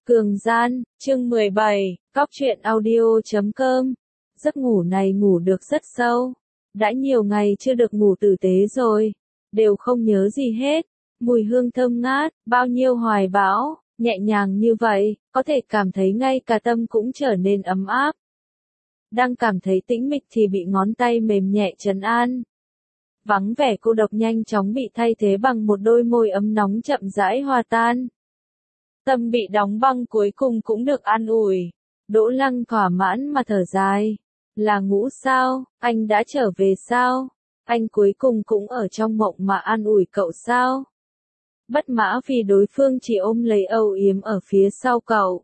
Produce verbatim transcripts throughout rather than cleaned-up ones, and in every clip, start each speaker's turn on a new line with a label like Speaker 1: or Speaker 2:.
Speaker 1: Cường gian, chương mười bảy, cóc truyện audio chấm com. Giấc ngủ này ngủ được rất sâu. Đã nhiều ngày chưa được ngủ tử tế rồi. Đều không nhớ gì hết. Mùi hương thơm ngát, bao nhiêu hoài bão, nhẹ nhàng như vậy, có thể cảm thấy ngay cả tâm cũng trở nên ấm áp. Đang cảm thấy tĩnh mịch thì bị ngón tay mềm nhẹ trấn an. Vắng vẻ cô độc nhanh chóng bị thay thế bằng một đôi môi ấm nóng chậm rãi hòa tan. Tâm bị đóng băng cuối cùng cũng được an ủi. Đỗ Lăng thỏa mãn mà thở dài. Là ngủ sao, anh đã trở về sao? Anh cuối cùng cũng ở trong mộng mà an ủi cậu sao? Bất mã vì đối phương chỉ ôm lấy âu yếm ở phía sau cậu.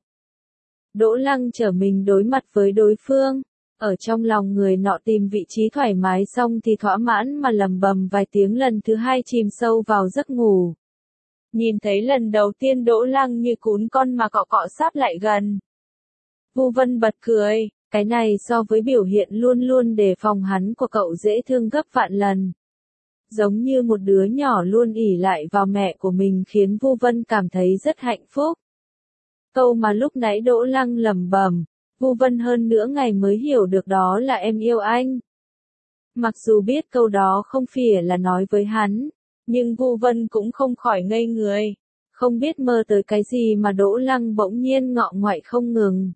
Speaker 1: Đỗ Lăng trở mình đối mặt với đối phương. Ở trong lòng người nọ tìm vị trí thoải mái xong thì thỏa mãn mà lầm bầm vài tiếng, lần thứ hai chìm sâu vào giấc ngủ. Nhìn thấy lần đầu tiên Đỗ Lăng như cún con mà cọ cọ sát lại gần. Vu Vân bật cười, cái này so với biểu hiện luôn luôn đề phòng hắn của cậu dễ thương gấp vạn lần. Giống như một đứa nhỏ luôn ỷ lại vào mẹ của mình khiến Vu Vân cảm thấy rất hạnh phúc. Câu mà lúc nãy Đỗ Lăng lẩm bẩm, Vu Vân hơn nữa ngày mới hiểu được đó là em yêu anh. Mặc dù biết câu đó không phải là nói với hắn, nhưng Vu Vân cũng không khỏi ngây người, không biết mơ tới cái gì mà Đỗ Lăng bỗng nhiên ngọ ngoại không ngừng.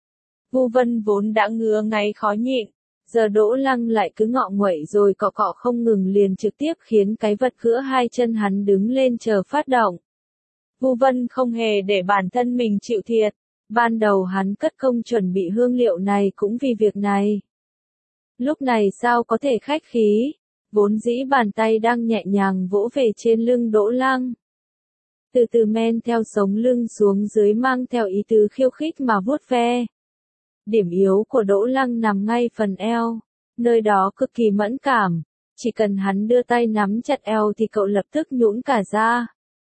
Speaker 1: Vu Vân vốn đã ngứa ngáy khó nhịn, giờ Đỗ Lăng lại cứ ngọ nguậy rồi cọ cọ không ngừng liền trực tiếp khiến cái vật giữa hai chân hắn đứng lên chờ phát động. Vu Vân không hề để bản thân mình chịu thiệt, ban đầu hắn cất công chuẩn bị hương liệu này cũng vì việc này. Lúc này sao có thể khách khí, vốn dĩ bàn tay đang nhẹ nhàng vỗ về trên lưng Đỗ Lăng. Từ từ men theo sống lưng xuống dưới mang theo ý tứ khiêu khích mà vuốt ve. Điểm yếu của Đỗ Lăng nằm ngay phần eo, nơi đó cực kỳ mẫn cảm, chỉ cần hắn đưa tay nắm chặt eo thì cậu lập tức nhũn cả ra.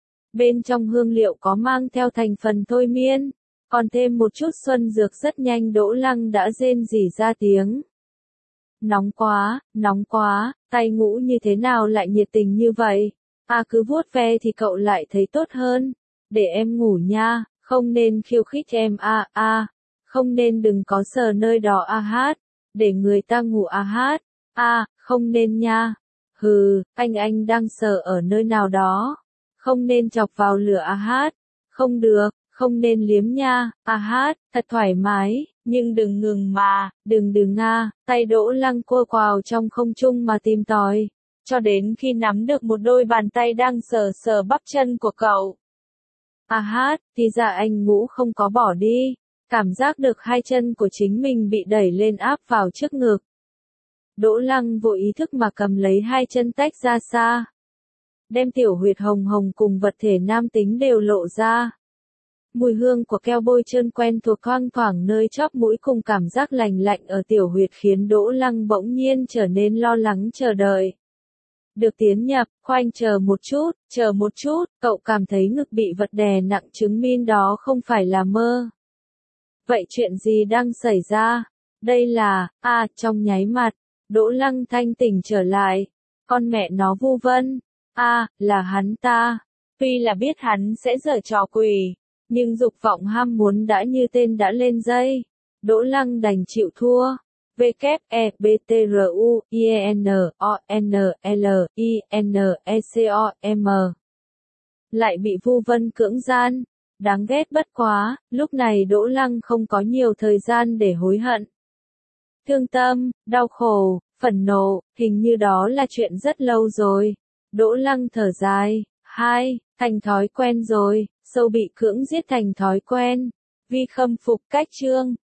Speaker 1: Bên trong hương liệu có mang theo thành phần thôi miên, còn thêm một chút xuân dược, rất nhanh Đỗ Lăng đã rên rỉ ra tiếng. Nóng quá, nóng quá, tay ngủ như thế nào lại nhiệt tình như vậy? À cứ vuốt ve thì cậu lại thấy tốt hơn. Để em ngủ nha, không nên khiêu khích em a à, a, à. Không nên đừng có sờ nơi đó a à hát, để người ta ngủ a à hát, a, à, không nên nha. Hừ, anh anh đang sờ ở nơi nào đó, không nên chọc vào lửa a à hát, không được, không nên liếm nha, a à hát, thật thoải mái. Nhưng đừng ngừng mà, đừng đừng nga, tay Đỗ Lăng cua quào trong không trung mà tìm tòi, cho đến khi nắm được một đôi bàn tay đang sờ sờ bắp chân của cậu. À hát, thì ra anh ngủ không có bỏ đi, cảm giác được hai chân của chính mình bị đẩy lên áp vào trước ngực. Đỗ Lăng vô ý thức mà cầm lấy hai chân tách ra xa, đem tiểu huyệt hồng hồng cùng vật thể nam tính đều lộ ra. Mùi hương của keo bôi trơn quen thuộc thoang thoảng nơi chóp mũi cùng cảm giác lành lạnh ở tiểu huyệt khiến Đỗ Lăng bỗng nhiên trở nên lo lắng chờ đợi. Được tiến nhập, khoanh chờ một chút, chờ một chút, cậu cảm thấy ngực bị vật đè nặng chứng minh đó không phải là mơ. Vậy chuyện gì đang xảy ra? Đây là, à, trong nháy mặt, Đỗ Lăng thanh tỉnh trở lại. Con mẹ nó Vu Vân, à, là hắn ta. Tuy là biết hắn sẽ giở trò quỷ, nhưng dục vọng ham muốn đã như tên đã lên dây. Đỗ Lăng đành chịu thua. W E B T R U I E N O N L I N E C O M. Lại bị Vu Vân cưỡng gian. Đáng ghét bất quá, lúc này Đỗ Lăng không có nhiều thời gian để hối hận. Thương tâm, đau khổ, phẫn nộ, hình như đó là chuyện rất lâu rồi. Đỗ Lăng thở dài. Hai, thành thói quen rồi, sâu bị cưỡng giết thành thói quen. Vi khâm phục cách chương.